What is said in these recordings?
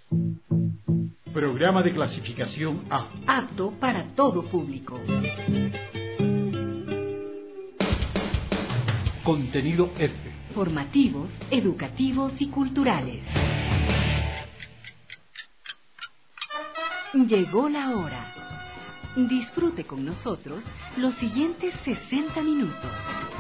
Programa de clasificación A. Apto para todo público. Contenido F. Formativos, educativos y culturales. Llegó la hora. Disfrute con nosotros los siguientes 60 minutos.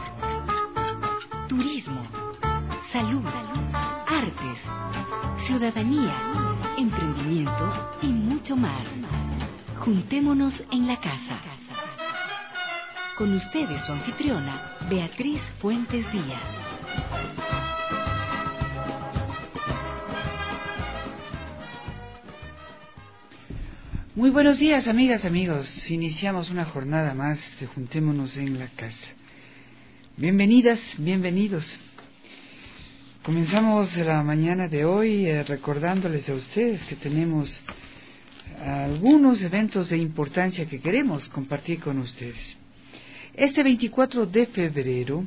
Turismo, salud, artes, ciudadanía, emprendimiento y mucho más. Juntémonos en la casa. Con ustedes su anfitriona, Beatriz Fuentes Díaz. Muy buenos días, amigas, amigos. Iniciamos una jornada más de Juntémonos en la casa. Bienvenidas, bienvenidos. Comenzamos la mañana de hoy recordándoles a ustedes que tenemos algunos eventos de importancia que queremos compartir con ustedes. Este 24 de febrero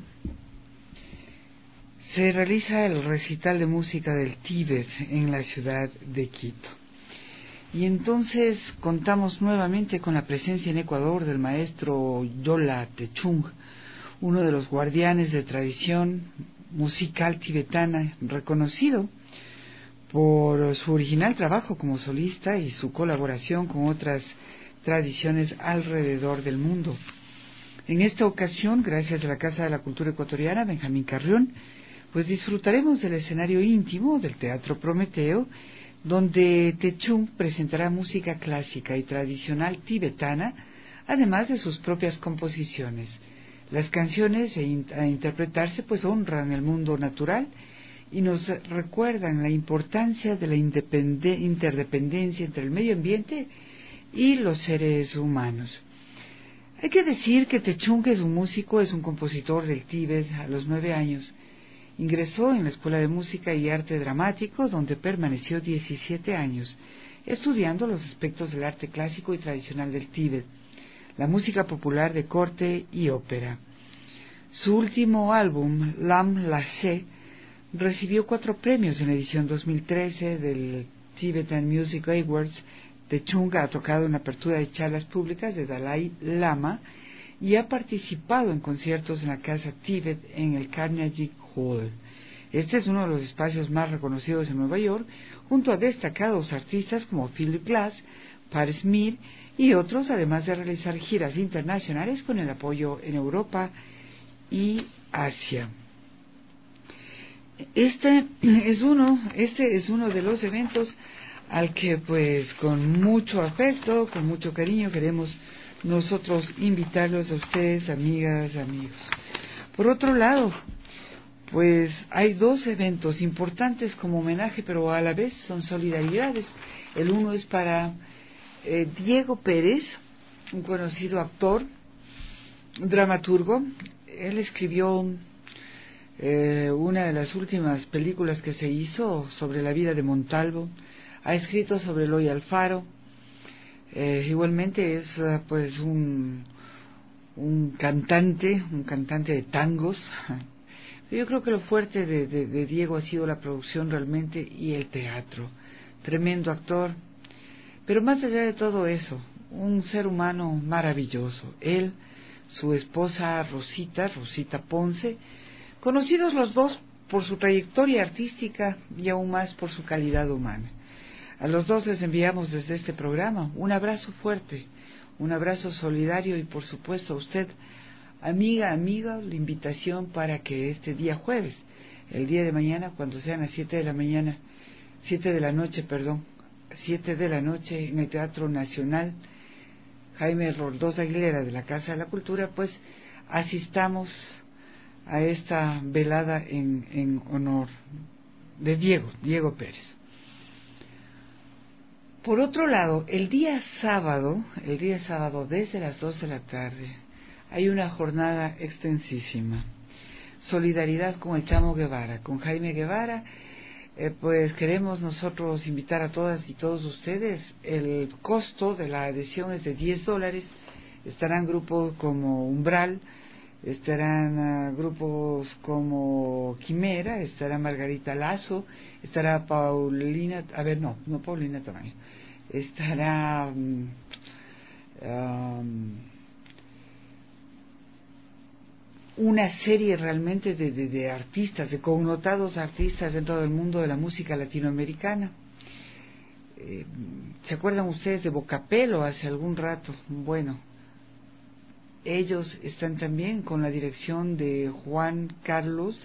se realiza el recital de música del Tíbet en la ciudad de Quito. Y entonces contamos nuevamente con la presencia en Ecuador del maestro Yola Techung, uno de los guardianes de tradición musical tibetana, reconocido por su original trabajo como solista y su colaboración con otras tradiciones alrededor del mundo. En esta ocasión, gracias a la Casa de la Cultura Ecuatoriana, Benjamín Carrión, pues disfrutaremos del escenario íntimo del Teatro Prometeo, donde Techung presentará música clásica y tradicional tibetana, además de sus propias composiciones. Las canciones a interpretarse pues honran el mundo natural y nos recuerdan la importancia de la interdependencia entre el medio ambiente y los seres humanos. Hay que decir que Techung es un músico, es un compositor del Tíbet a los 9 años. Ingresó en la Escuela de Música y Arte Dramático, donde permaneció 17 años, estudiando los aspectos del arte clásico y tradicional del Tíbet, la música popular de corte y ópera. Su último álbum, Lam Lache, recibió 4 premios en la edición 2013 del Tibetan Music Awards. Techung ha tocado en la apertura de charlas públicas de Dalai Lama y ha participado en conciertos en la Casa Tíbet en el Carnegie Hall. Este es uno de los espacios más reconocidos en Nueva York, junto a destacados artistas como Philip Glass, Pat Smear y otros, además de realizar giras internacionales con el apoyo en Europa y Asia. Este es uno de los eventos al que pues con mucho afecto, con mucho cariño queremos nosotros invitarlos a ustedes, amigas, amigos. Por otro lado, pues hay 2 eventos importantes como homenaje, pero a la vez son solidaridades. El uno es para Diego Pérez, un conocido actor, dramaturgo. Él escribió una de las últimas películas que se hizo sobre la vida de Montalvo. Ha escrito sobre Eloy Alfaro. Igualmente es pues un cantante de tangos. Yo creo que lo fuerte de Diego ha sido la producción realmente y el teatro. Tremendo actor. Pero más allá de todo eso, un ser humano maravilloso. Él, su esposa Rosita Ponce, conocidos los dos por su trayectoria artística y aún más por su calidad humana. A los dos les enviamos desde este programa un abrazo fuerte, un abrazo solidario y por supuesto a usted, amiga, la invitación para que este día jueves, el día de mañana, cuando sean las 7 de la noche, en el Teatro Nacional Jaime Roldós Aguilera de la Casa de la Cultura, pues asistamos a esta velada en honor de Diego Pérez. Por otro lado, el día sábado desde las 2 de la tarde, hay una jornada extensísima. Solidaridad con el Chamo Guevara, con Jaime Guevara. Pues queremos nosotros invitar a todas y todos ustedes. El costo de la adhesión es de $10. Estarán grupos como Umbral, estarán grupos como Quimera, estará Margarita Lazo, estará Paulina, no Paulina Tamayo, estará una serie realmente de artistas, de connotados artistas dentro del mundo de la música latinoamericana. ¿Se acuerdan ustedes de Bocapelo hace algún rato? Bueno, ellos están también con la dirección de Juan Carlos,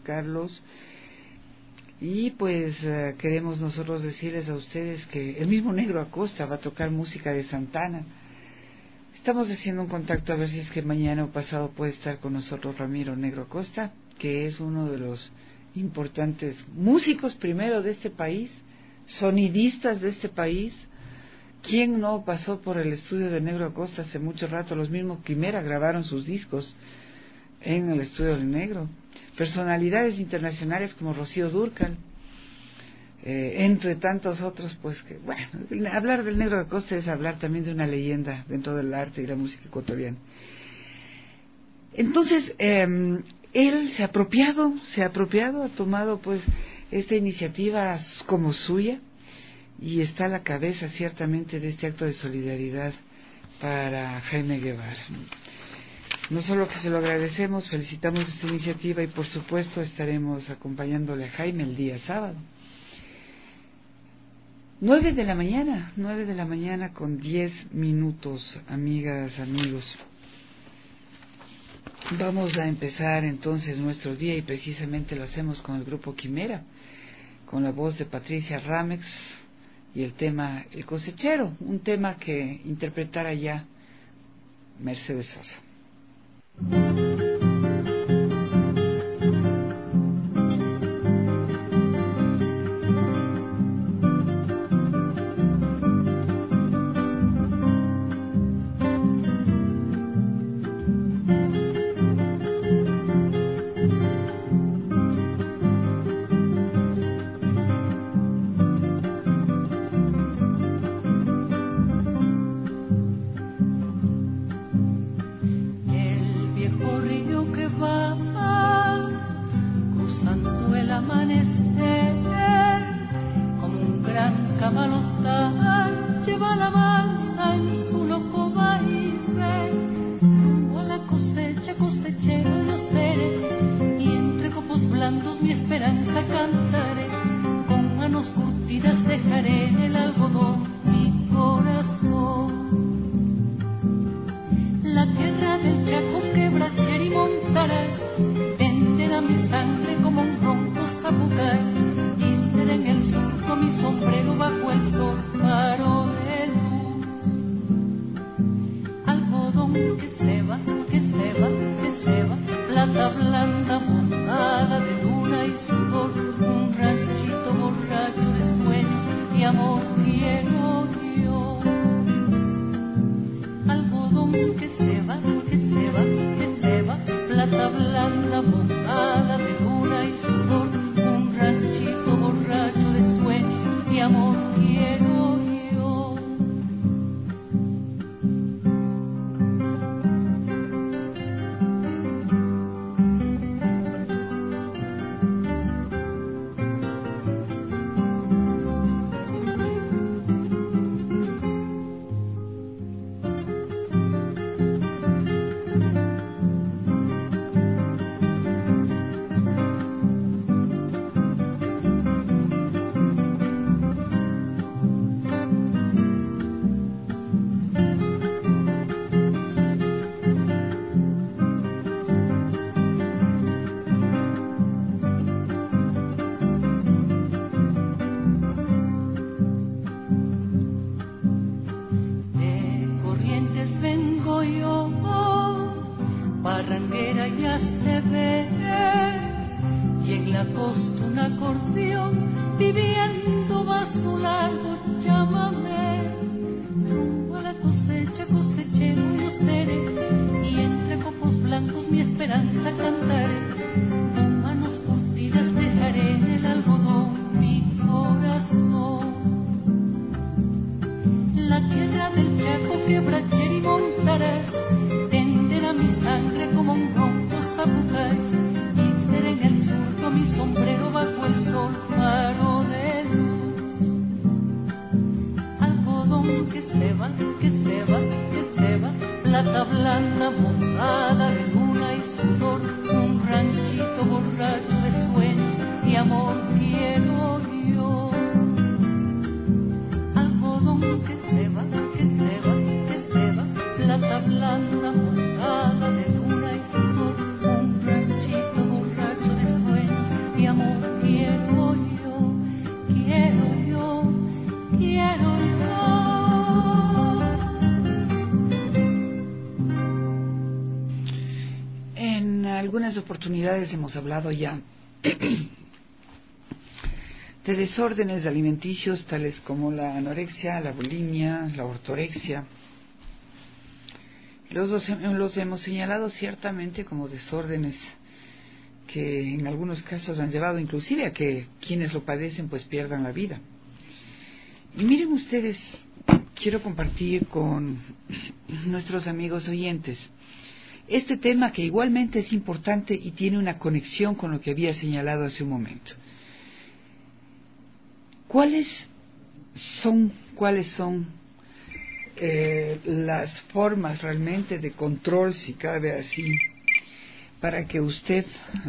y pues queremos nosotros decirles a ustedes que el mismo Negro Acosta va a tocar música de Santana. Estamos haciendo un contacto a ver si es que mañana o pasado puede estar con nosotros Ramiro Negro Acosta, que es uno de los importantes músicos primero de este país, sonidistas de este país. ¿Quién no pasó por el estudio de Negro Acosta hace mucho rato? Los mismos Quimera grabaron sus discos en el estudio del Negro. Personalidades internacionales como Rocío Dúrcal, entre tantos otros, pues que, bueno, hablar del Negro Acosta es hablar también de una leyenda dentro del arte y la música ecuatoriana. Entonces, él se ha apropiado, ha tomado pues esta iniciativa como suya, y está a la cabeza ciertamente de este acto de solidaridad para Jaime Guevara. No solo que se lo agradecemos, felicitamos esta iniciativa y por supuesto estaremos acompañándole a Jaime el día sábado. 9 de la mañana con 10 minutos, amigas, amigos. Vamos a empezar entonces nuestro día y precisamente lo hacemos con el grupo Quimera, con la voz de Patricia Ramex y el tema El Cosechero, un tema que interpretara ya Mercedes Sosa. Del Chaco que brachera y montará, tenderá mi sangre como un ron plata blanda mojada de luna y sudor, un ranchito borracho de sueños y amor quiero yo. Algodón que se va, que se va, que se va, plata blanda mojada de luna y sudor, un ranchito borracho de sueños y amor quiero yo, quiero yo, quiero yo. En algunas oportunidades hemos hablado ya de desórdenes alimenticios tales como la anorexia, la bulimia, la ortorexia. Los hemos señalado ciertamente como desórdenes que en algunos casos han llevado inclusive a que quienes lo padecen pues pierdan la vida. Y miren ustedes, quiero compartir con nuestros amigos oyentes este tema que igualmente es importante y tiene una conexión con lo que había señalado hace un momento. ¿Cuáles son las formas realmente de control, si cabe así, para que usted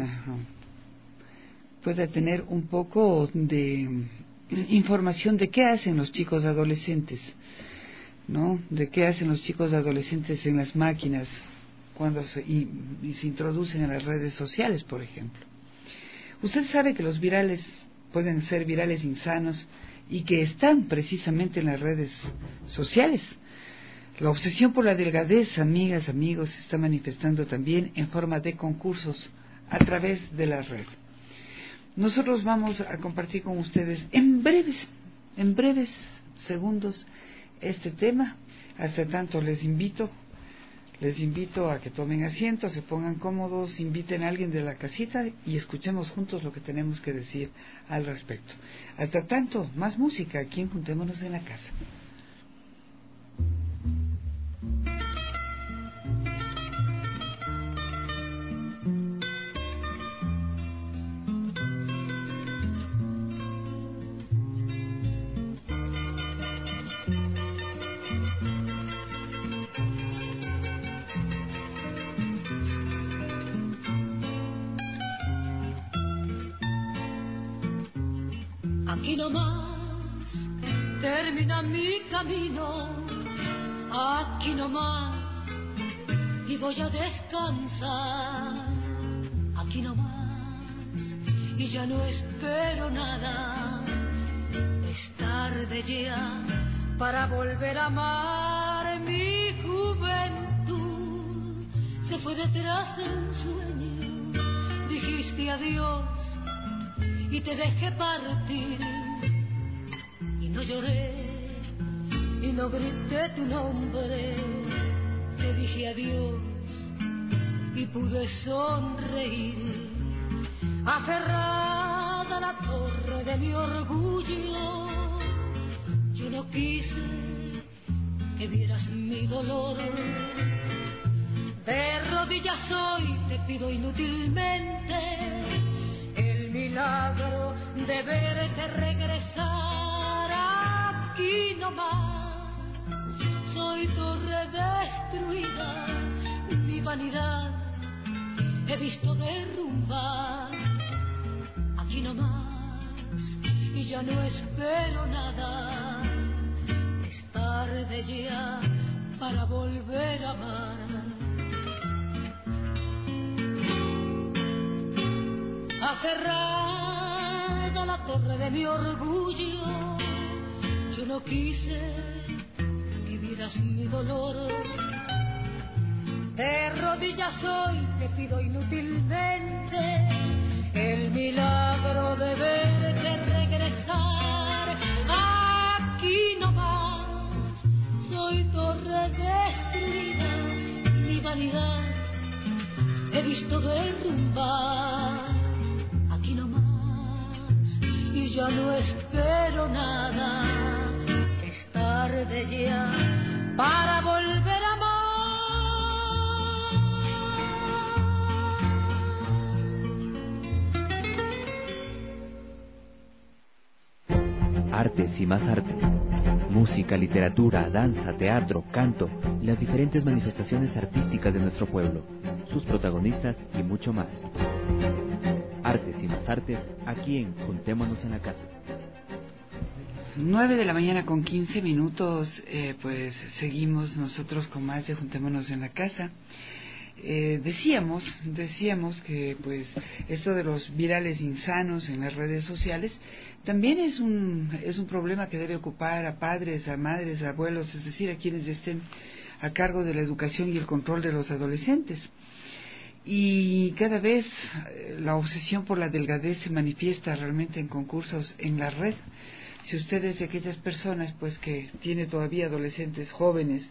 pueda tener un poco de información de qué hacen los chicos adolescentes, ¿no? De qué hacen los chicos adolescentes en las máquinas cuando se introducen en las redes sociales, por ejemplo? Usted sabe que los virales pueden ser virales insanos y que están precisamente en las redes sociales. La obsesión por la delgadez, amigas, amigos, se está manifestando también en forma de concursos a través de la red. Nosotros vamos a compartir con ustedes en breves segundos este tema. Hasta tanto les invito a que tomen asiento, se pongan cómodos, inviten a alguien de la casita y escuchemos juntos lo que tenemos que decir al respecto. Hasta tanto, más música aquí en Juntémonos en la Casa. Aquí nomás termina mi camino, aquí nomás, y voy a descansar. Aquí nomás, y ya no espero nada. Es tarde ya para volver a amar. Mi juventud se fue detrás de un sueño. Dijiste adiós y te dejé partir, y no lloré y no grité tu nombre. Te dije adiós y pude sonreír, aferrada a la torre de mi orgullo. Yo no quise que vieras mi dolor. De rodillas hoy te pido inútilmente el milagro de verte regresar. Aquí nomás soy torre destruida, mi vanidad he visto derrumbar. Aquí nomás y ya no espero nada. Es tarde ya para volver a amar. Aferrada a la torre de mi orgullo, yo no quise que vieras mi dolor. De rodillas hoy te pido inútilmente el milagro de verte regresar. Aquí nomás soy torre destruida, mi vanidad he visto derrumbar. Y ya no espero nada, es tarde ya para volver a amar. Artes y más artes, música, literatura, danza, teatro, canto y las diferentes manifestaciones artísticas de nuestro pueblo, sus protagonistas y mucho más. Artes y más artes, aquí en Juntémonos en la Casa. 9 de la mañana con 15 minutos, pues seguimos nosotros con más de Juntémonos en la Casa. Decíamos que pues esto de los virales insanos en las redes sociales también es un problema que debe ocupar a padres, a madres, a abuelos, es decir, a quienes estén a cargo de la educación y el control de los adolescentes. Y cada vez la obsesión por la delgadez se manifiesta realmente en concursos en la red. Si usted es de aquellas personas pues que tiene todavía adolescentes jóvenes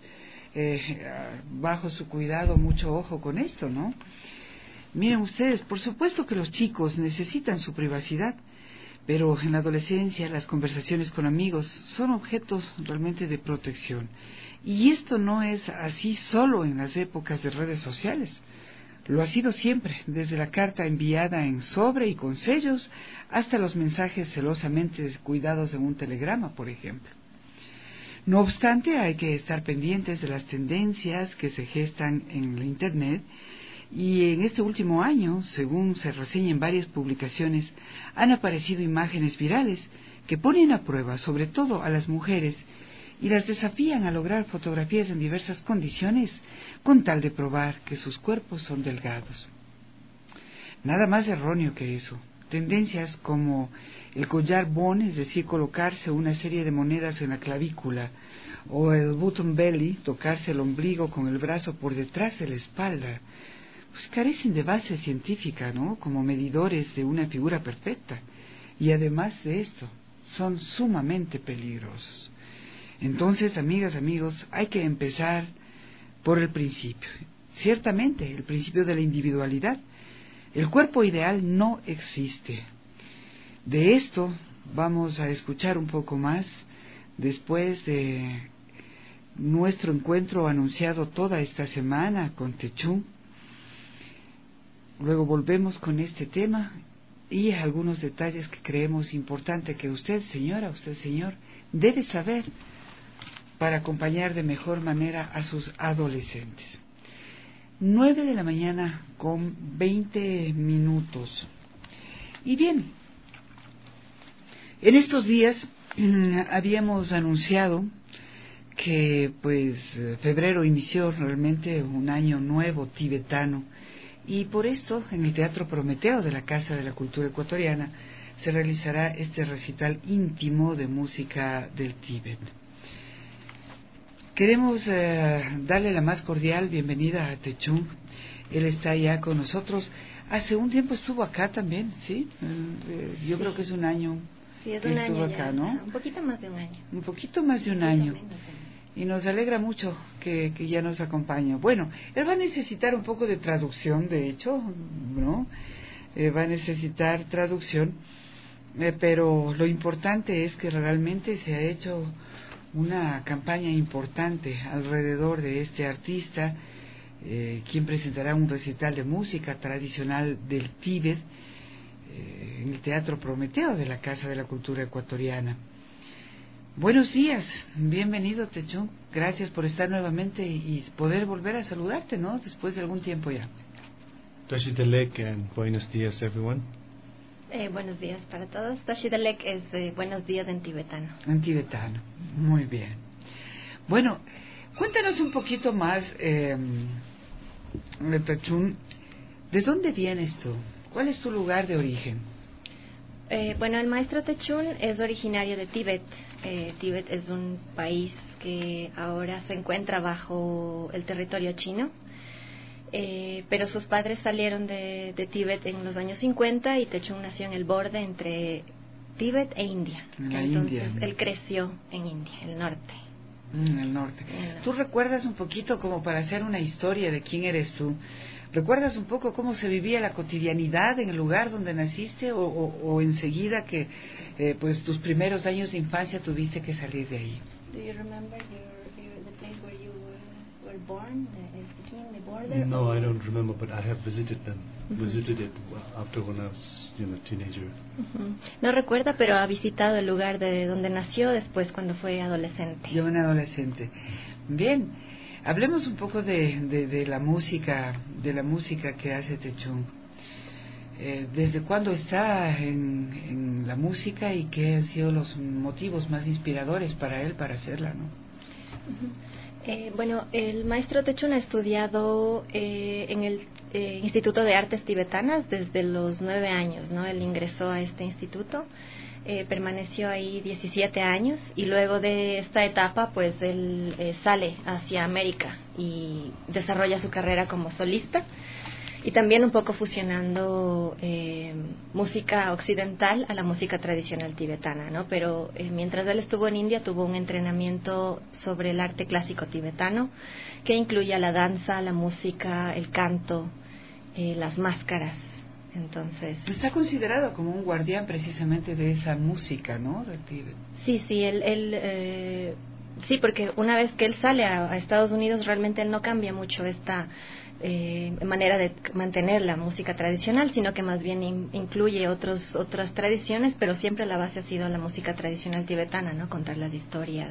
bajo su cuidado, mucho ojo con esto, ¿no? Miren ustedes, por supuesto que los chicos necesitan su privacidad, pero en la adolescencia las conversaciones con amigos son objetos realmente de protección. Y esto no es así solo en las épocas de redes sociales. Lo ha sido siempre, desde la carta enviada en sobre y con sellos hasta los mensajes celosamente cuidados en un telegrama, por ejemplo. No obstante, hay que estar pendientes de las tendencias que se gestan en la Internet y en este último año, según se reseña en varias publicaciones, han aparecido imágenes virales que ponen a prueba sobre todo a las mujeres y las desafían a lograr fotografías en diversas condiciones con tal de probar que sus cuerpos son delgados. Nada más erróneo que eso. Tendencias como el collar bone, es decir, colocarse una serie de monedas en la clavícula, o el button belly, tocarse el ombligo con el brazo por detrás de la espalda, pues carecen de base científica, ¿no?, como medidores de una figura perfecta, y además de esto, son sumamente peligrosos. Entonces, amigas, amigos, hay que empezar por el principio. Ciertamente, el principio de la individualidad. El cuerpo ideal no existe. De esto vamos a escuchar un poco más después de nuestro encuentro anunciado toda esta semana con Techún. Luego volvemos con este tema y algunos detalles que creemos importante que usted, señora, usted, señor, debe saber para acompañar de mejor manera a sus adolescentes. 9 de la mañana con 20 minutos. Y bien, en estos días habíamos anunciado que pues febrero inició realmente un año nuevo tibetano y por esto en el Teatro Prometeo de la Casa de la Cultura Ecuatoriana se realizará este recital íntimo de música del Tíbet. Queremos darle la más cordial bienvenida a Techún. Él está ya con nosotros. Hace un tiempo estuvo acá también, ¿sí? Yo creo que es un año que estuvo acá, ¿no? Un poquito más de un año. Un poquito más de un año. Y nos alegra mucho que ya nos acompaña. Bueno, él va a necesitar un poco de traducción, de hecho, ¿no? Va a necesitar traducción, pero lo importante es que realmente se ha hecho una campaña importante alrededor de este artista, quien presentará un recital de música tradicional del Tíbet en el Teatro Prometeo de la Casa de la Cultura Ecuatoriana. Buenos días, bienvenido Techún, gracias por estar nuevamente y poder volver a saludarte, ¿no?, después de algún tiempo ya. Tashidelek and buenos días everyone. Buenos días para todos. Tashidelek es buenos días en tibetano. En tibetano, muy bien. Bueno, cuéntanos un poquito más, Techún, ¿de dónde vienes tú? ¿Cuál es tu lugar de origen? Bueno, el maestro Techún es originario de Tíbet. Tíbet es un país que ahora se encuentra bajo el territorio chino. Pero sus padres salieron de Tíbet en los años 50 y Techún nació en el borde entre Tíbet e India. Entonces, él creció en India, el norte. El norte. ¿Tú recuerdas un poquito, como para hacer una historia de quién eres tú? ¿Recuerdas un poco cómo se vivía la cotidianidad en el lugar donde naciste o enseguida que pues tus primeros años de infancia tuviste que salir de ahí? Do you remember the place where you were were born, between the border? No, I don't remember, but I have visited them. Visited it after when I was, teenager. No recuerda, pero ha visitado el lugar de donde nació después cuando fue adolescente. Yo un adolescente. Bien, hablemos un poco de la música que hace Techung. ¿Desde cuándo está en la música y qué han sido los motivos más inspiradores para él para hacerla, ¿no? Bueno, el maestro Techung ha estudiado en el Instituto de Artes Tibetanas desde los 9 años, ¿no? Él ingresó a este instituto, permaneció ahí 17 años y luego de esta etapa, pues él sale hacia América y desarrolla su carrera como solista y también un poco fusionando música occidental a la música tradicional tibetana, ¿no? Pero mientras él estuvo en India tuvo un entrenamiento sobre el arte clásico tibetano que incluye la danza, la música, el canto, las máscaras. Entonces está considerado como un guardián precisamente de esa música, ¿no? De Tíbet. Sí, sí, porque una vez que él sale a Estados Unidos realmente él no cambia mucho esta manera de mantener la música tradicional, sino que más bien incluye otras tradiciones, pero siempre la base ha sido la música tradicional tibetana, ¿no? Contar las historias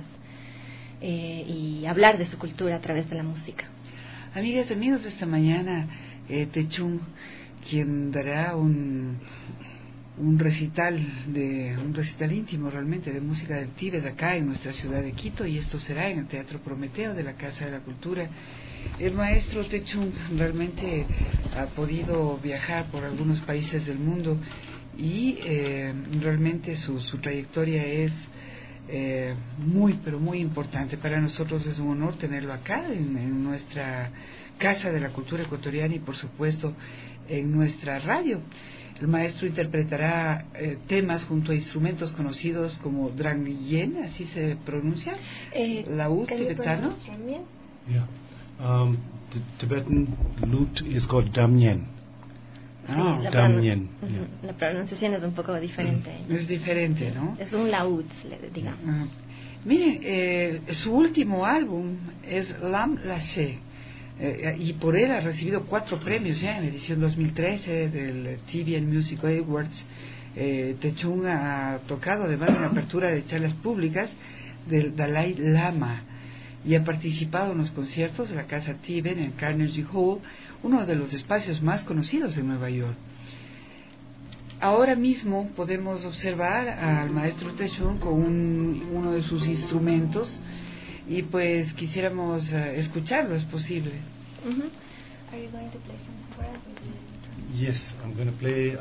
y hablar de su cultura a través de la música. Amigas y amigos, esta mañana Techung, quien dará un recital íntimo realmente de música del Tíbet acá en nuestra ciudad de Quito, y esto será en el Teatro Prometeo de la Casa de la Cultura. El maestro Techung realmente ha podido viajar por algunos países del mundo y realmente su trayectoria es muy, pero muy importante. Para nosotros es un honor tenerlo acá en nuestra Casa de la Cultura Ecuatoriana y por supuesto en nuestra radio. El maestro interpretará temas junto a instrumentos conocidos como Drangyen, así se pronuncia, laúd tibetano. Yeah. The Tibetan lute is called Damnyen. Sí, Damnyen. La pronunciación es un poco diferente. Es diferente, ¿no? Es un laúd, digamos. Miren, su último álbum es Lam Laché. Y por él ha recibido 4 premios ya en la edición 2013 del TVN Music Awards. Techung ha tocado además en la apertura de charlas públicas del Dalai Lama y ha participado en los conciertos de la Casa Tibet en Carnegie Hall, uno de los espacios más conocidos de Nueva York. Ahora mismo podemos observar al maestro Techung con uno de sus instrumentos y pues quisiéramos escucharlo, ¿es posible? Are you going to play something for us? Yes, I'm going to play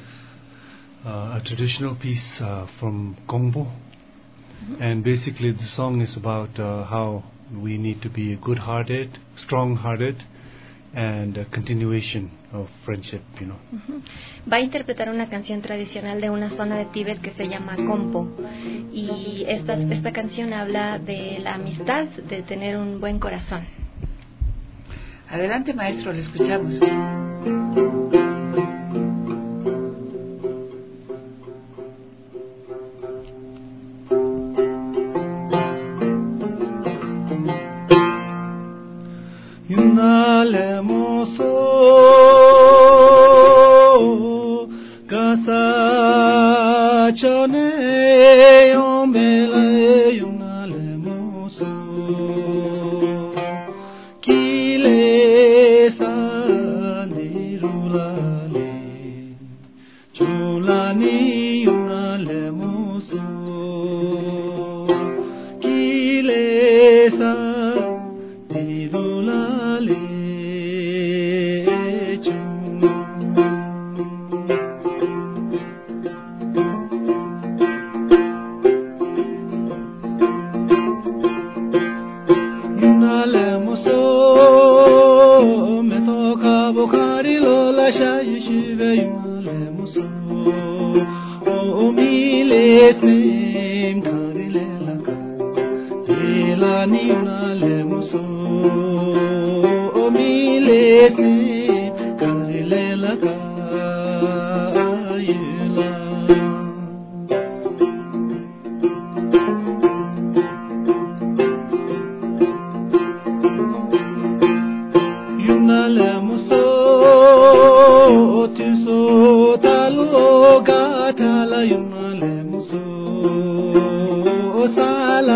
a traditional piece from Gongpo. And basically the song is about how we need to be good-hearted, strong-hearted, and a continuation of friendship, Va a interpretar una canción tradicional de una zona de Tíbet que se llama Gongpo. Y esta canción habla de la amistad, de tener un buen corazón. Adelante, maestro, le escuchamos.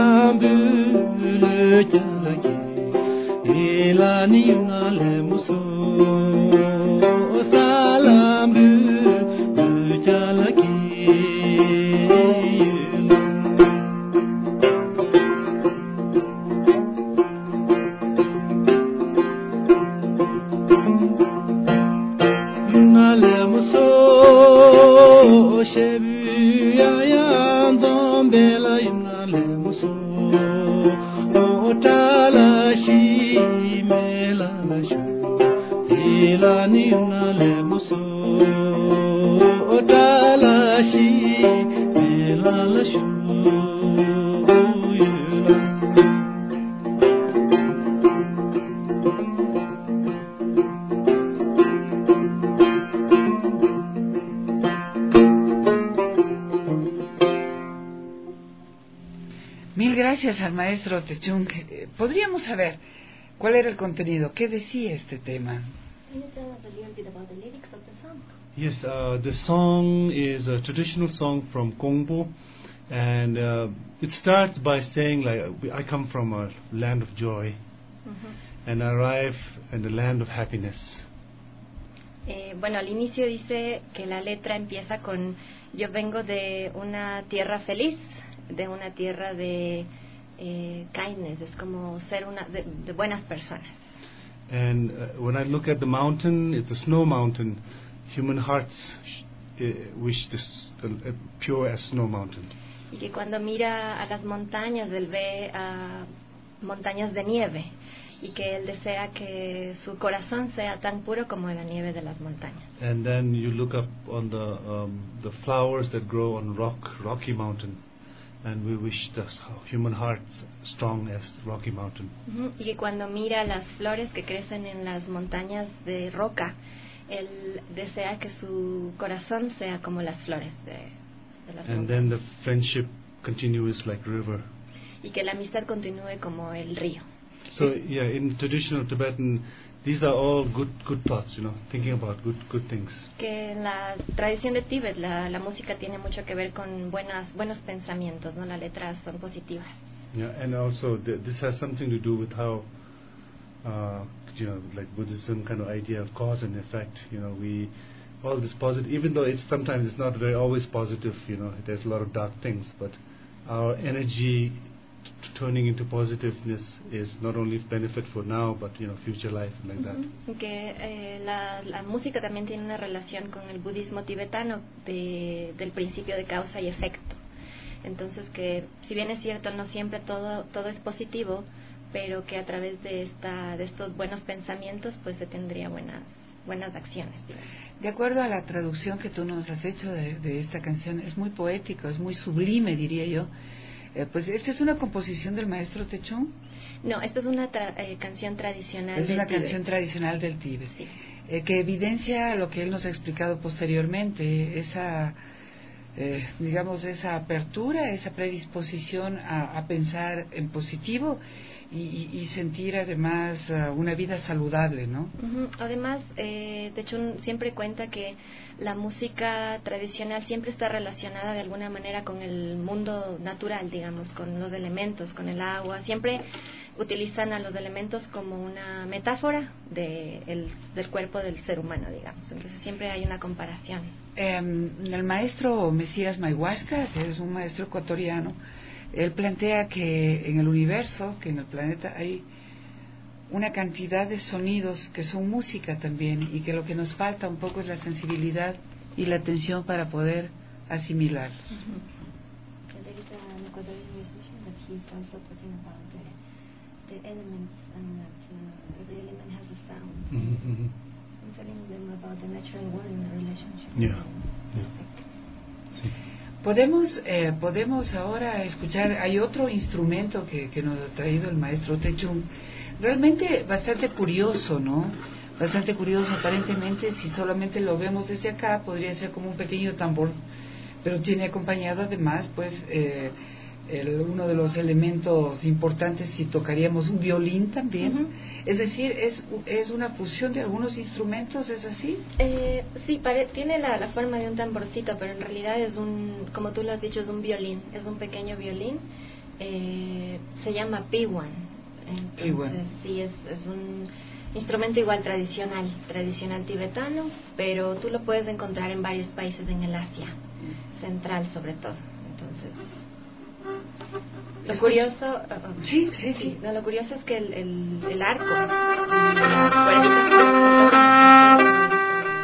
salam bülü jalaki elani unale muso salam bülü jalaki unale muso shebu ya zombela unale muso otala shi mela shu elani unale muso otala shi mela shu Mil gracias al maestro Techung. ¿Podríamos saber cuál era el contenido? ¿Qué decía este tema? Can you tell us a little bit about the lyrics of the song? Yes, the song is a traditional song from Kongbo, and it starts by saying, like, I come from a land of joy, and I arrive in the land of happiness. Bueno, al inicio dice que la letra empieza con yo vengo de una tierra feliz, de una tierra de kindness, es como ser de buenas personas. And when I look at the mountain, it's a snow mountain. Human hearts wish this pure as snow mountain. Y que cuando mira a las montañas, él ve montañas de nieve, y que él desea que su corazón sea tan puro como la nieve de las montañas. And then you look up on the flowers that grow on Rocky Mountain, and we wish the human hearts strong as Rocky Mountain. Y que cuando mira las flores que crecen en las montañas de roca, él desea que su corazón sea como las flores de las And montañas. then the friendship continues like river. Y que la amistad continúe como el río. So yeah, in traditional Tibetan, these are all good thoughts, thinking about good things. Que en la tradición de Tíbet la música tiene mucho que ver con buenos pensamientos, ¿no? Las letras son positivas. Yeah, and also this has something to do with how, like Buddhism kind of idea of cause and effect. We all this positive, even though sometimes it's not always positive. There's a lot of dark things, but our energy turning into positiveness is not only benefit for now, but future life and like that. Que la música también tiene una relación con el budismo tibetano del principio de causa y efecto. Entonces que si bien es cierto no siempre todo es positivo, pero que a través de estos buenos pensamientos pues se tendría buenas acciones, digamos. De acuerdo a la traducción que tú nos has hecho de esta canción, es muy poético, es muy sublime, diría yo. Pues esta es una composición del maestro Techung. No, esta es una canción tradicional. Es una Tíbet. canción tradicional del Tíbet, Sí. Que evidencia lo que él nos ha explicado posteriormente, esa apertura, esa predisposición a pensar en positivo y sentir además una vida saludable, ¿no? Además, Techung siempre cuenta que la música tradicional siempre está relacionada de alguna manera con el mundo natural, digamos, con los elementos, con el agua. Siempre utilizan a los elementos como una metáfora del cuerpo del ser humano, digamos. Entonces siempre hay una comparación. El maestro Mesías Maihuasca, que es un maestro ecuatoriano, él plantea que en el universo, que en el planeta hay una cantidad de sonidos que son música también, y que lo que nos falta un poco es la sensibilidad y la atención para poder asimilarlos. There is an Ecuadorian musician that he's also talking about the elements, and that every element has a sound. I'm telling them about the natural world and the relationship. Yeah. Sí. Podemos ahora escuchar, hay otro instrumento que nos ha traído el maestro Techung, realmente bastante curioso, ¿no? Bastante curioso, aparentemente, si solamente lo vemos desde acá, podría ser como un pequeño tambor, pero tiene acompañado además, pues, uno de los elementos importantes, si tocaríamos un violín también. Es decir, es una fusión de algunos instrumentos, ¿es así? Sí, tiene la forma de un tamborcito, pero en realidad como tú lo has dicho, es un violín, es un pequeño violín Se llama piwan. Entonces, sí, es un instrumento igual tradicional tibetano, pero tú lo puedes encontrar en varios países en el Asia central sobre todo. Entonces, lo curioso, sí. No, lo curioso es que el arco y las cuerditas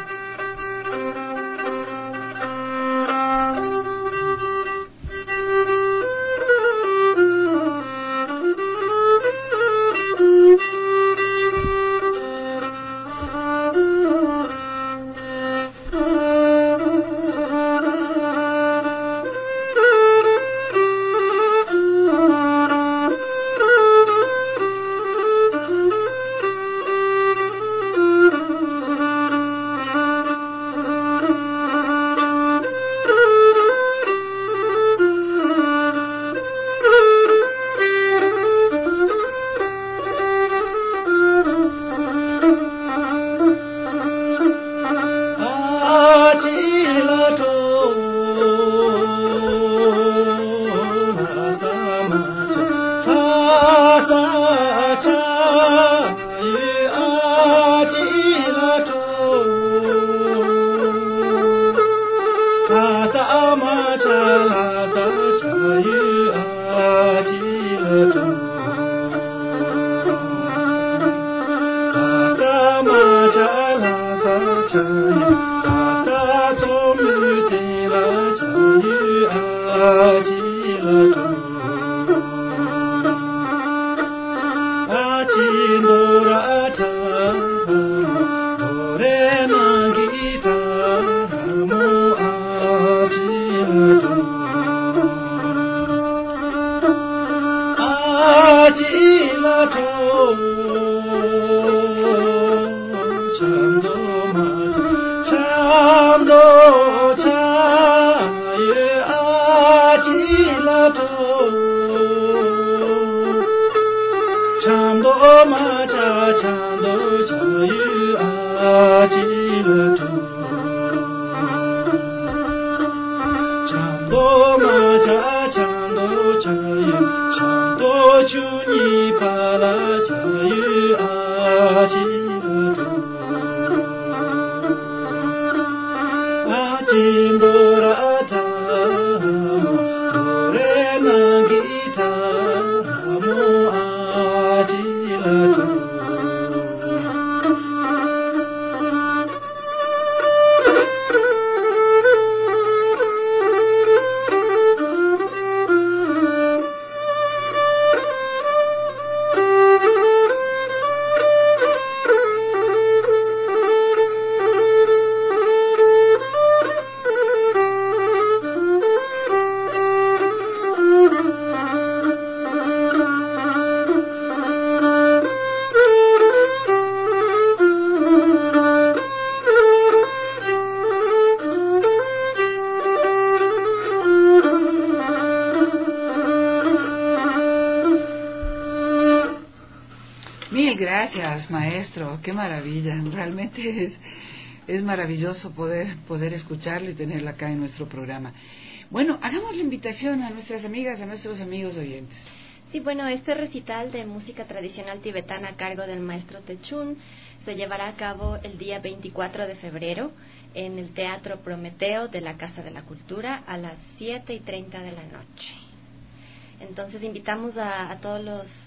Gracias, maestro, qué maravilla, realmente es maravilloso poder escucharlo y tenerlo acá en nuestro programa. Bueno, hagamos la invitación a nuestras amigas, a nuestros amigos oyentes. Sí, bueno, este recital de música tradicional tibetana a cargo del maestro Techun se llevará a cabo el día 24 de febrero en el Teatro Prometeo de la Casa de la Cultura a las 7:30 de la noche. Entonces invitamos a todos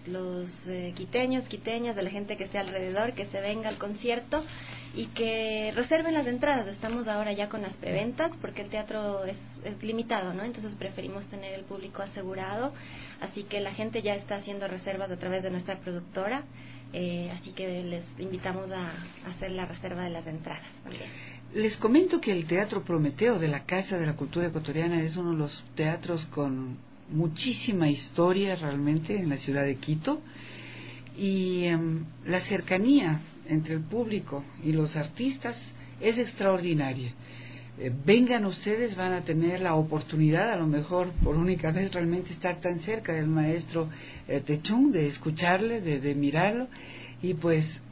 los quiteños, quiteñas, de la gente que esté alrededor, que se venga al concierto y que reserven las entradas. Estamos ahora ya con las preventas porque el teatro es limitado, ¿no? Entonces preferimos tener el público asegurado, así que la gente ya está haciendo reservas a través de nuestra productora, así que les invitamos a hacer la reserva de las entradas también. Les comento que el Teatro Prometeo de la Casa de la Cultura Ecuatoriana es uno de los teatros con muchísima historia realmente en la ciudad de Quito, y la cercanía entre el público y los artistas es extraordinaria. Vengan ustedes, van a tener la oportunidad, a lo mejor por única vez, realmente estar tan cerca del maestro Techun, de escucharle, de mirarlo, y pues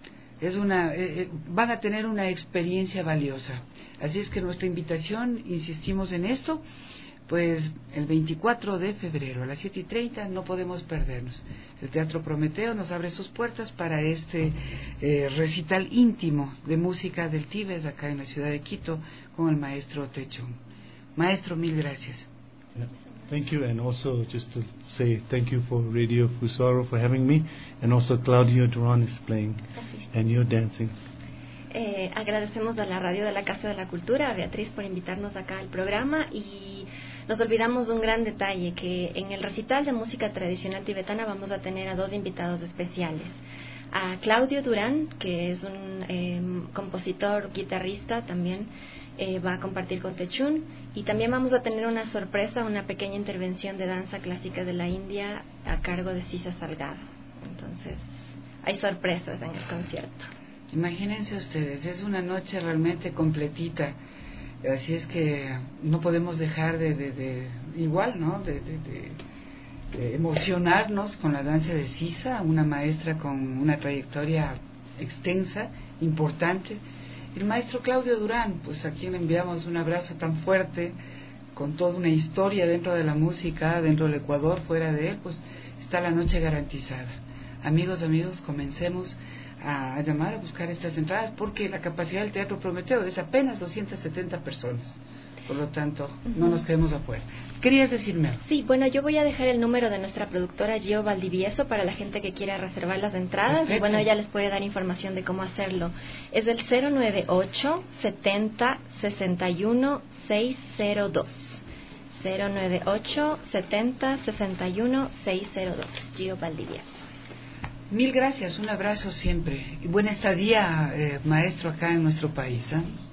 van a tener una experiencia valiosa. Así es que nuestra invitación, insistimos en esto, pues el 24 de febrero a las 7:30 no podemos perdernos. El Teatro Prometeo nos abre sus puertas para este recital íntimo de música del Tíbet acá en la ciudad de Quito con el maestro Techun. Maestro, mil gracias. Yeah. Thank you, and also just to say thank you for Radio Fusaro for having me, and also Claudio Duran is playing, and you're dancing. Agradecemos a la radio de la Casa de la Cultura, a Beatriz, por invitarnos acá al programa, y nos olvidamos de un gran detalle, que en el recital de música tradicional tibetana vamos a tener a 2 invitados especiales. A Claudio Durán, que es un compositor, guitarrista, también va a compartir con Techun, y también vamos a tener una sorpresa, una pequeña intervención de danza clásica de la India a cargo de Sisa Salgado. Entonces, hay sorpresas en el concierto. Imagínense ustedes, es una noche realmente completita, así es que no podemos dejar de emocionarnos con la danza de Sisa, una maestra con una trayectoria extensa, importante. El maestro Claudio Durán, pues a quien le enviamos un abrazo tan fuerte, con toda una historia dentro de la música, dentro del Ecuador, fuera de él, pues está la noche garantizada. Amigos, comencemos a llamar, a buscar estas entradas, porque la capacidad del Teatro Prometeo es apenas 270 personas. Por lo tanto, no nos quedemos afuera. ¿Querías decirme? Sí, bueno, yo voy a dejar el número de nuestra productora Gio Valdivieso para la gente que quiera reservar las entradas. Perfecto. Y bueno, ella les puede dar información de cómo hacerlo. Es el 098 70 61 602. 098 70 61 602. Gio Valdivieso. Mil gracias, un abrazo siempre. Y buena estadía, maestro, acá en nuestro país.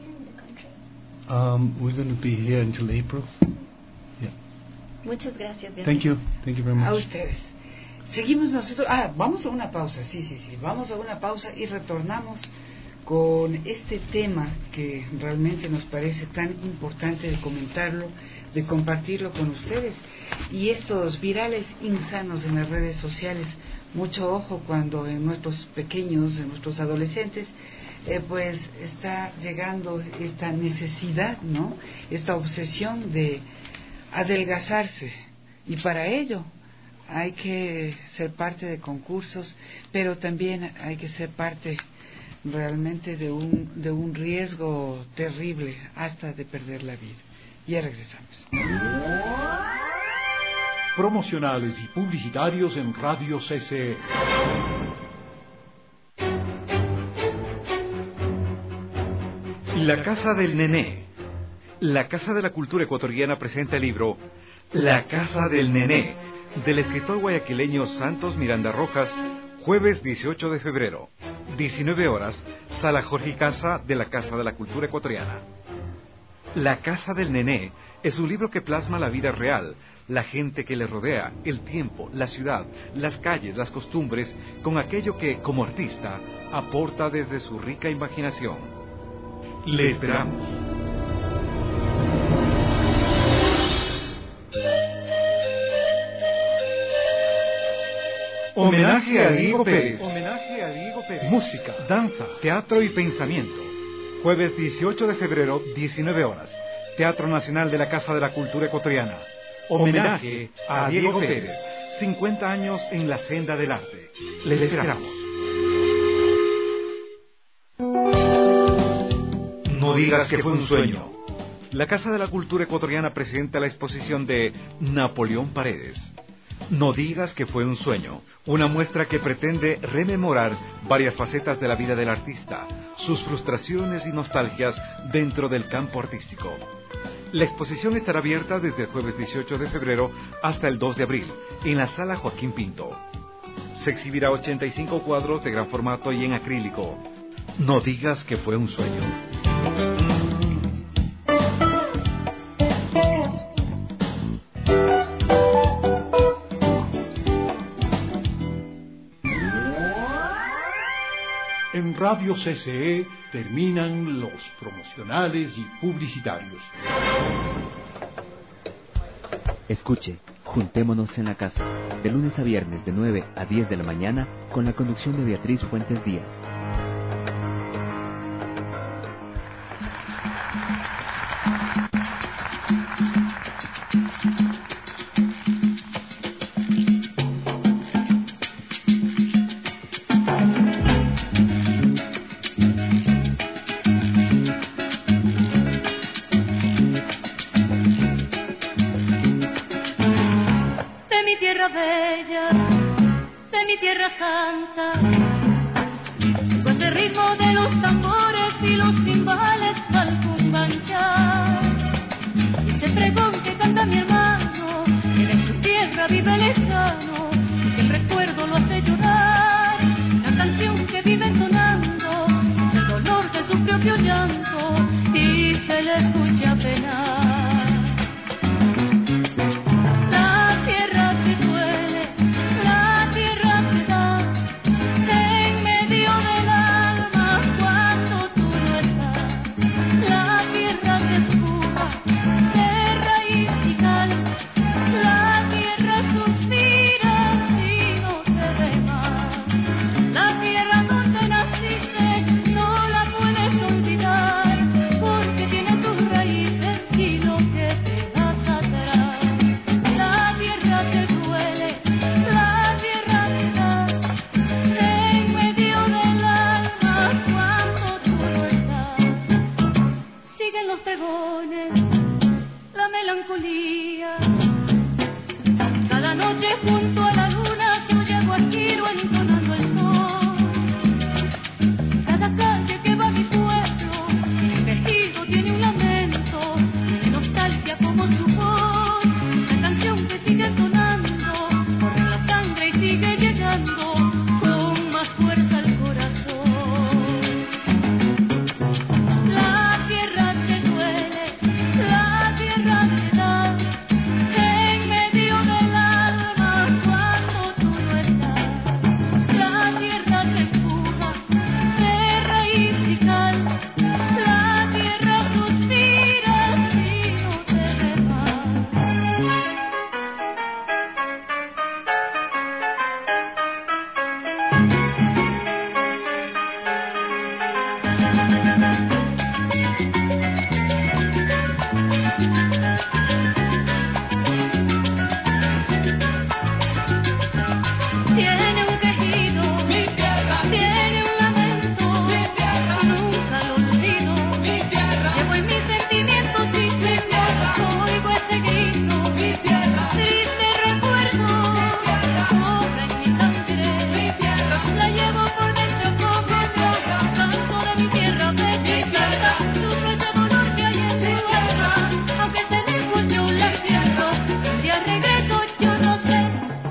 We're going to be here until April. Yeah. Muchas gracias. Thank you very much. A ustedes. Seguimos nosotros. Vamos a una pausa. Sí. Vamos a una pausa y retornamos con este tema que realmente nos parece tan importante de comentarlo, de compartirlo con ustedes. Y estos virales insanos en las redes sociales, mucho ojo cuando en nuestros pequeños, en nuestros adolescentes, pues está llegando esta necesidad, ¿no? Esta obsesión de adelgazarse, y para ello hay que ser parte de concursos, pero también hay que ser parte realmente de un riesgo terrible hasta de perder la vida. Ya regresamos. Promocionales y publicitarios en Radio CCE. La Casa del Nené. La Casa de la Cultura Ecuatoriana presenta el libro La Casa del Nené, del escritor guayaquileño Santos Miranda Rojas, jueves 18 de febrero, 19 horas, Sala Jorge Casa de la Casa de la Cultura Ecuatoriana. La Casa del Nené es un libro que plasma la vida real, la gente que le rodea, el tiempo, la ciudad, las calles, las costumbres, con aquello que, como artista, aporta desde su rica imaginación. Le esperamos. Homenaje a Diego Pérez. Música, danza, teatro y pensamiento. Jueves 18 de febrero, 19 horas. Teatro Nacional de la Casa de la Cultura Ecuatoriana. Homenaje a Diego Pérez. 50 años en la senda del arte. Les esperamos. No digas que fue un sueño. La Casa de la Cultura Ecuatoriana presenta la exposición de Napoleón Paredes. No digas que fue un sueño, una muestra que pretende rememorar varias facetas de la vida del artista, sus frustraciones y nostalgias dentro del campo artístico. La exposición estará abierta desde el jueves 18 de febrero hasta el 2 de abril, en la Sala Joaquín Pinto. Se exhibirá 85 cuadros de gran formato y en acrílico. No digas que fue un sueño. En Radio CCE terminan los promocionales y publicitarios. Escuche, Juntémonos en la Casa, de lunes a viernes de 9 a 10 de la mañana, con la conducción de Beatriz Fuentes Díaz. huellas de mi tierra santa, pues el ritmo de los tambores y los timbales al cumbanchar, y ese pregón que canta mi hermano, que en su tierra vive lejano, y que el recuerdo lo hace llorar, la canción que vive entonando el dolor de su propio llanto, y se le escucha penar. La tierra que duele, la tierra que da, en medio del alma cuando tú no estás. La tierra que espuma de raíz y cal, la tierra suspira si no te ve más. La tierra donde naciste no la puedes olvidar, porque tiene tus raíces y lo que te das atrás. La tierra que duele, la tierra que da, en medio del alma cuando tú no estás. Siguen los pregones, la melancolía, cada noche junto a la luna su yegua al giro entonando el sol. Cada calle que va a mi pueblo, el vejigo tiene un lamento de nostalgia como su voz. La canción que sigue entonando corre la sangre y sigue llegando con más fuerza al corazón. La tierra que duele, la tierra que da, en medio del alma cuando tú no estás. La tierra que empuja de raíz y cal, la tierra suspira si no te ve más. Tiene un quejido, mi tierra, tiene un lamento, mi tierra, nunca lo olvido, mi tierra, llevo en mis sentimientos y mi tierra, oigo ese grito, mi tierra, triste recuerdo, mi tierra, corre en mi sangre, mi tierra, la llevo por dentro como mi tierra, canto de mi tierra, de mi tierra, sufro ese dolor que hay en mi tierra, aunque esté lejos yo la siento, si un día regreso yo no sé.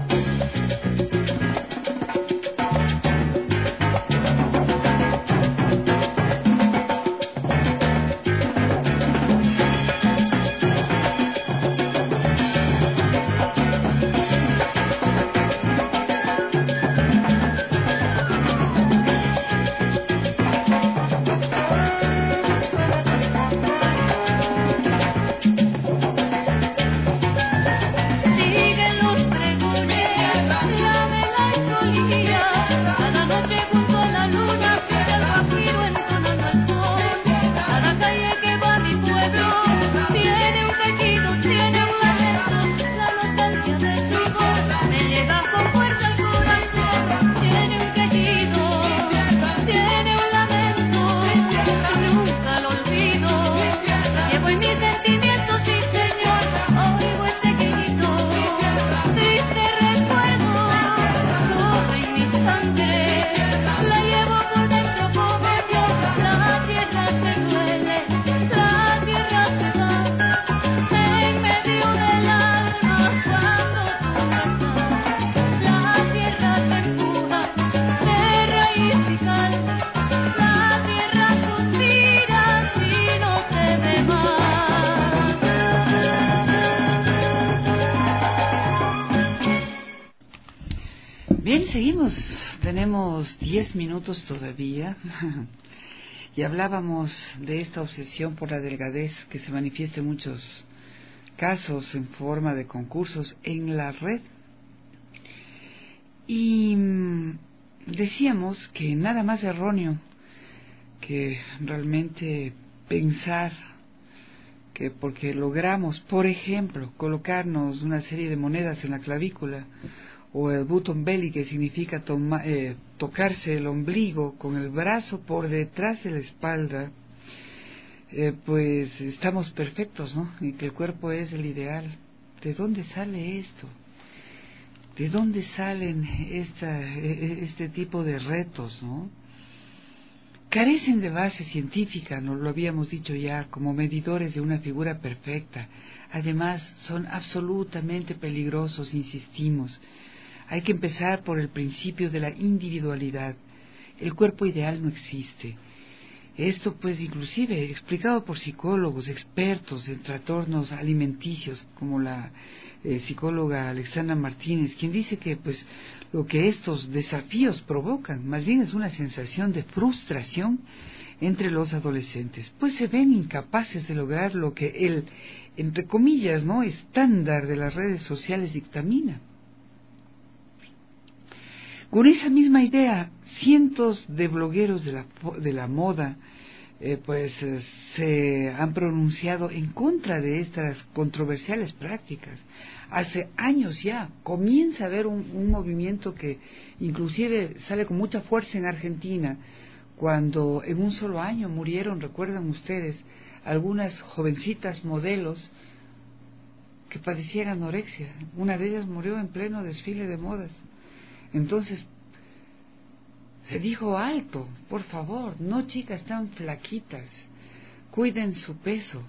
Siguen los pregones, la melancolía, cada noche junto a la luna sigue el guajiro entonando el sol. Cada calle que va a mi pueblo tiene un quejido, tiene un lamento, la nostalgia de su voz me llega con fuerza al corazón. Tiene un quejido, tiene un lamento, nunca lo olvido, llevo en mis sentimientos, sí señor, oigo este grito, triste recuerdo, corre en mi sangre, la llevo por dentro como yo, la tierra que duele, la tierra que da, en medio del alma cuando tú no estás. La tierra que empuja de raíz y cal, la tierra suspira si no te ve más. Bien, seguimos. Tenemos 10 minutos todavía. Y hablábamos de esta obsesión por la delgadez que se manifiesta en muchos casos en forma de concursos en la red. Y decíamos que nada más erróneo que realmente pensar que porque logramos, por ejemplo, colocarnos una serie de monedas en la clavícula, o el button belly, que significa tocarse el ombligo con el brazo por detrás de la espalda, pues estamos perfectos, ¿no? Y que el cuerpo es el ideal. ¿De dónde sale esto? ¿De dónde salen este tipo de retos, no? Carecen de base científica, nos lo habíamos dicho ya, como medidores de una figura perfecta. Además, son absolutamente peligrosos, insistimos. Hay que empezar por el principio de la individualidad. El cuerpo ideal no existe. Esto, pues, inclusive explicado por psicólogos expertos en trastornos alimenticios, como la psicóloga Alexandra Martínez, quien dice que, pues, lo que estos desafíos provocan, más bien es una sensación de frustración entre los adolescentes, pues se ven incapaces de lograr lo que el, entre comillas, ¿no?, estándar de las redes sociales dictamina. Con esa misma idea, cientos de blogueros de la moda se han pronunciado en contra de estas controversiales prácticas. Hace años ya comienza a haber un movimiento que inclusive sale con mucha fuerza en Argentina, cuando en un solo año murieron, recuerdan ustedes, algunas jovencitas modelos que padecían anorexia. Una de ellas murió en pleno desfile de modas. Entonces, se dijo alto, por favor, no chicas tan flaquitas, cuiden su peso,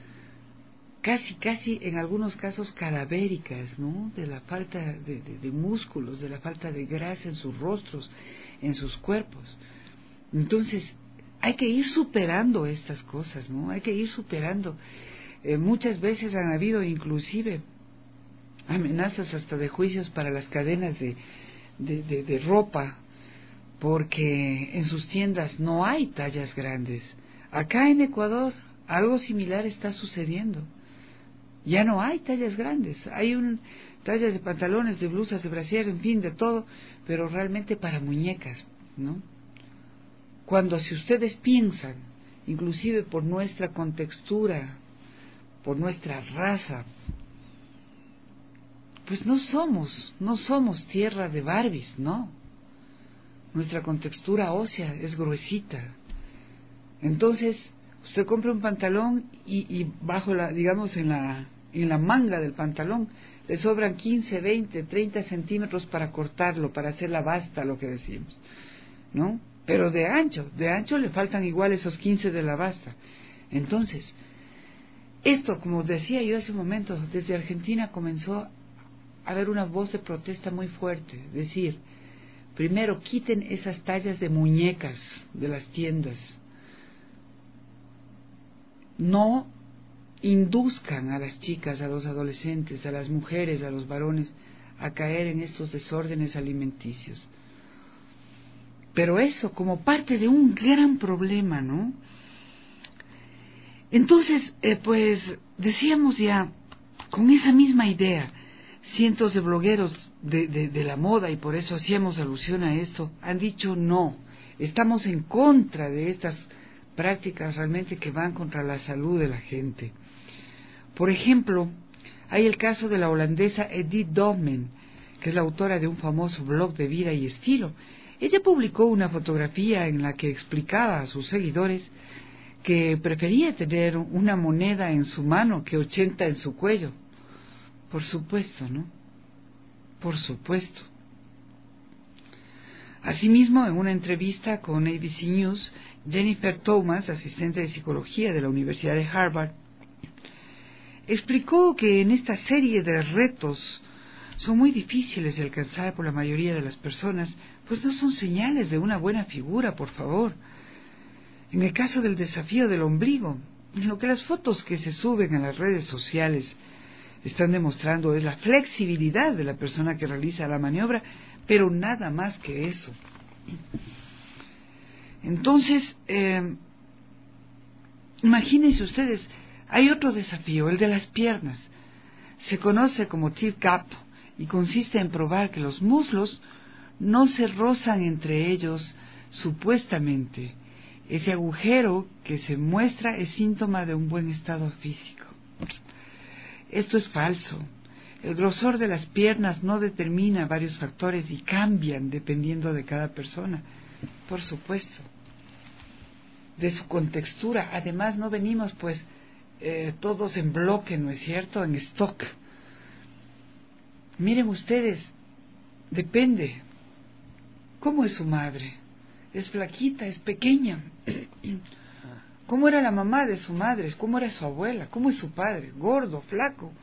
casi en algunos casos cadavéricas, ¿no?, de la falta de músculos, de la falta de grasa en sus rostros, en sus cuerpos. Entonces, hay que ir superando estas cosas, ¿no? Hay que ir superando. Muchas veces han habido inclusive amenazas hasta de juicios para las cadenas de ropa, porque en sus tiendas no hay tallas grandes. Acá en Ecuador algo similar está sucediendo. Ya no hay tallas grandes, hay tallas de pantalones, de blusas, de brasier, en fin, de todo, pero realmente para muñecas, ¿no? Cuando, si ustedes piensan, inclusive por nuestra contextura, por nuestra raza, pues no somos tierra de Barbies, no. Nuestra contextura ósea es gruesita. Entonces, usted compra un pantalón y bajo digamos en la manga del pantalón le sobran 15, 20, 30 centímetros para cortarlo, para hacer la basta, lo que decimos, ¿no? Pero de ancho le faltan igual esos 15 de la basta. Entonces, esto, como decía yo hace un momento, desde Argentina comenzó a haber una voz de protesta muy fuerte, decir, primero quiten esas tallas de muñecas de las tiendas, no induzcan a las chicas, a los adolescentes, a las mujeres, a los varones a caer en estos desórdenes alimenticios. Pero eso como parte de un gran problema, ¿no? Entonces, pues decíamos ya, con esa misma idea, cientos de blogueros de la moda, y por eso hacíamos alusión a esto, han dicho no, estamos en contra de estas prácticas realmente que van contra la salud de la gente. Por ejemplo, hay el caso de la holandesa Edith Domen, que es la autora de un famoso blog de vida y estilo. Ella publicó una fotografía en la que explicaba a sus seguidores que prefería tener una moneda en su mano que 80 en su cuello. Por supuesto, ¿no? Por supuesto. Asimismo, en una entrevista con ABC News, Jennifer Thomas, asistente de psicología de la Universidad de Harvard, explicó que en esta serie de retos son muy difíciles de alcanzar por la mayoría de las personas, pues no son señales de una buena figura, por favor. En el caso del desafío del ombligo, lo que las fotos que se suben a las redes sociales están demostrando es la flexibilidad de la persona que realiza la maniobra, pero nada más que eso. Entonces, imagínense ustedes, hay otro desafío, el de las piernas. Se conoce como tip gap y consiste en probar que los muslos no se rozan entre ellos supuestamente. Ese agujero que se muestra es síntoma de un buen estado físico. Esto es falso. El grosor de las piernas no determina varios factores y cambian dependiendo de cada persona, por supuesto, de su contextura. Además, no venimos pues todos en bloque, ¿no es cierto?, en stock. Miren ustedes, depende. ¿Cómo es su madre? ¿Es flaquita? ¿Es pequeña? ¿Cómo era la mamá de su madre? ¿Cómo era su abuela? ¿Cómo es su padre? ¿Gordo? ¿Flaco?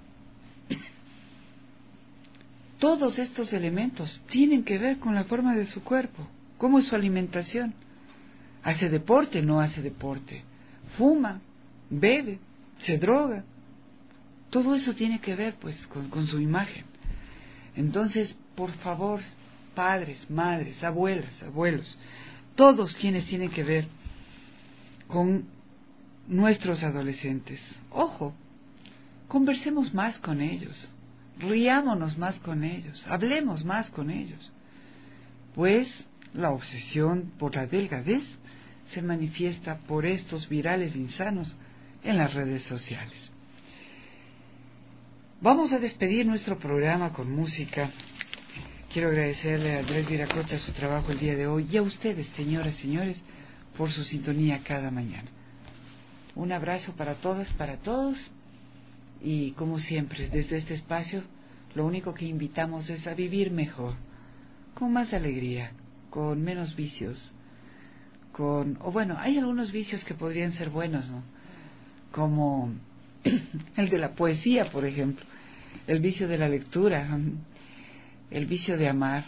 Todos estos elementos tienen que ver con la forma de su cuerpo. ¿Cómo es su alimentación? ¿Hace deporte? ¿No hace deporte? ¿Fuma? ¿Bebe? ¿Se droga? Todo eso tiene que ver pues con su imagen. Entonces, por favor, padres, madres, abuelas, abuelos, todos quienes tienen que ver con nuestros adolescentes, ojo, conversemos más con ellos, riámonos más con ellos, hablemos más con ellos, pues la obsesión por la delgadez se manifiesta por estos virales insanos en las redes sociales. Vamos a despedir nuestro programa con música. Quiero agradecerle a Andrés Viracocha su trabajo el día de hoy y a ustedes, señoras y señores, por su sintonía cada mañana. Un abrazo para todas, para todos, y como siempre, desde este espacio, lo único que invitamos es a vivir mejor, con más alegría, con menos vicios, hay algunos vicios que podrían ser buenos, ¿no? Como el de la poesía, por ejemplo, el vicio de la lectura, el vicio de amar,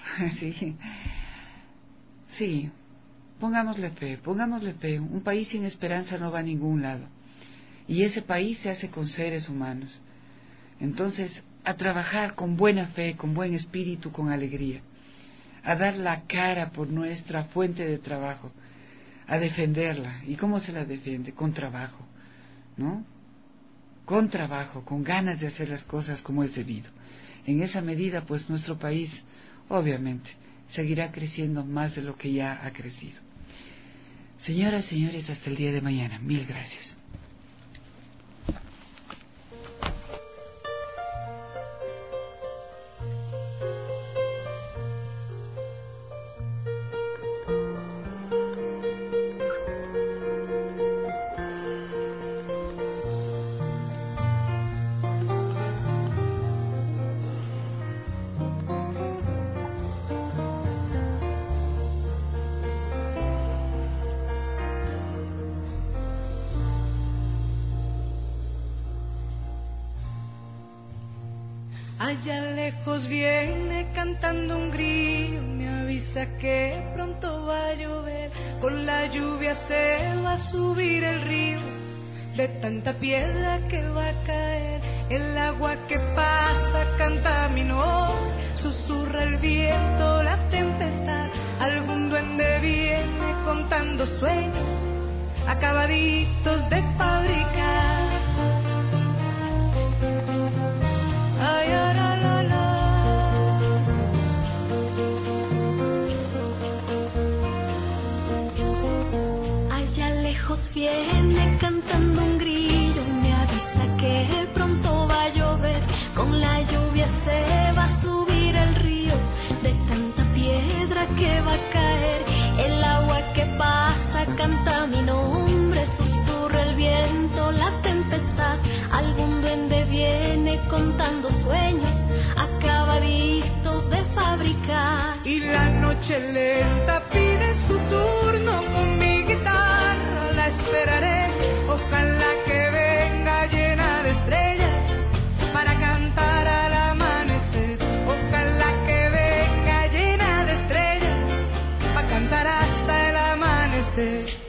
sí, pongámosle fe, un país sin esperanza no va a ningún lado, y ese país se hace con seres humanos, entonces a trabajar con buena fe, con buen espíritu, con alegría, a dar la cara por nuestra fuente de trabajo, a defenderla. ¿Y cómo se la defiende? Con trabajo, ¿no? Con trabajo, con ganas de hacer las cosas como es debido. En esa medida, pues nuestro país, obviamente, seguirá creciendo más de lo que ya ha crecido. Señoras, señores, hasta el día de mañana. Mil gracias. Allá lejos viene cantando un grillo, me avisa que pronto va a llover, con la lluvia se va a subir el río, de tanta piedra que va a caer, el agua que pasa canta mi nombre, susurra el viento, la tempestad, algún duende viene contando sueños, acabaditos de fabricar. Ay, la, la, la. Allá lejos viene cantando un grillo, me avisa que pronto va a llover, con la lluvia se va a subir el río, de tanta piedra que va a caer, el agua que pasa canta mi nombre, susurra el viento, la tempestad, algún duende viene contando sueños, acabaditos de fabricar. Y la noche lenta pide su turno, con mi guitarra la esperaré, ojalá que venga llena de estrellas, para cantar al amanecer, ojalá que venga llena de estrellas, para cantar hasta el amanecer.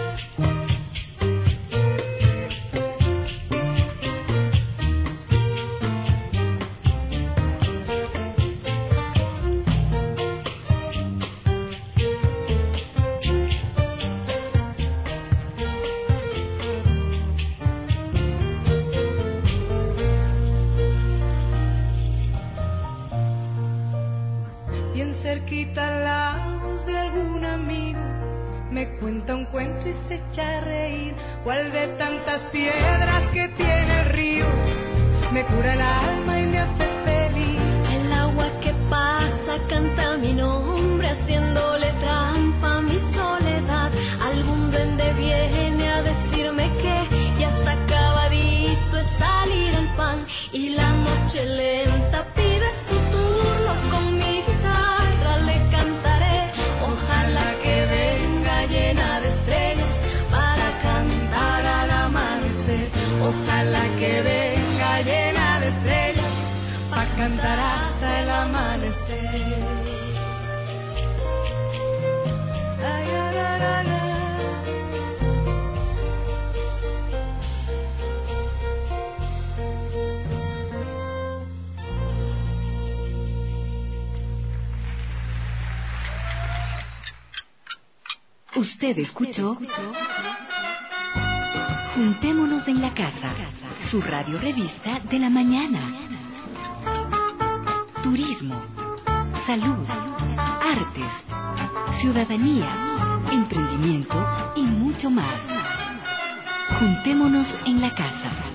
Cerquita la voz de algún amigo me cuenta un cuento y se echa a reír. ¿Cuál de tantas piedras que tiene el río me cura el alma y me hace feliz? El agua que pasa canta mi nombre, haciéndole trampa a mi soledad. Algún duende viene a decirme que ya está acabadito es salir el pan, y la noche lenta pide su turno conmigo. Usted escuchó Juntémonos en la Casa, su radio revista de la mañana. Turismo, salud, artes, ciudadanía, emprendimiento y mucho más. Juntémonos en la Casa.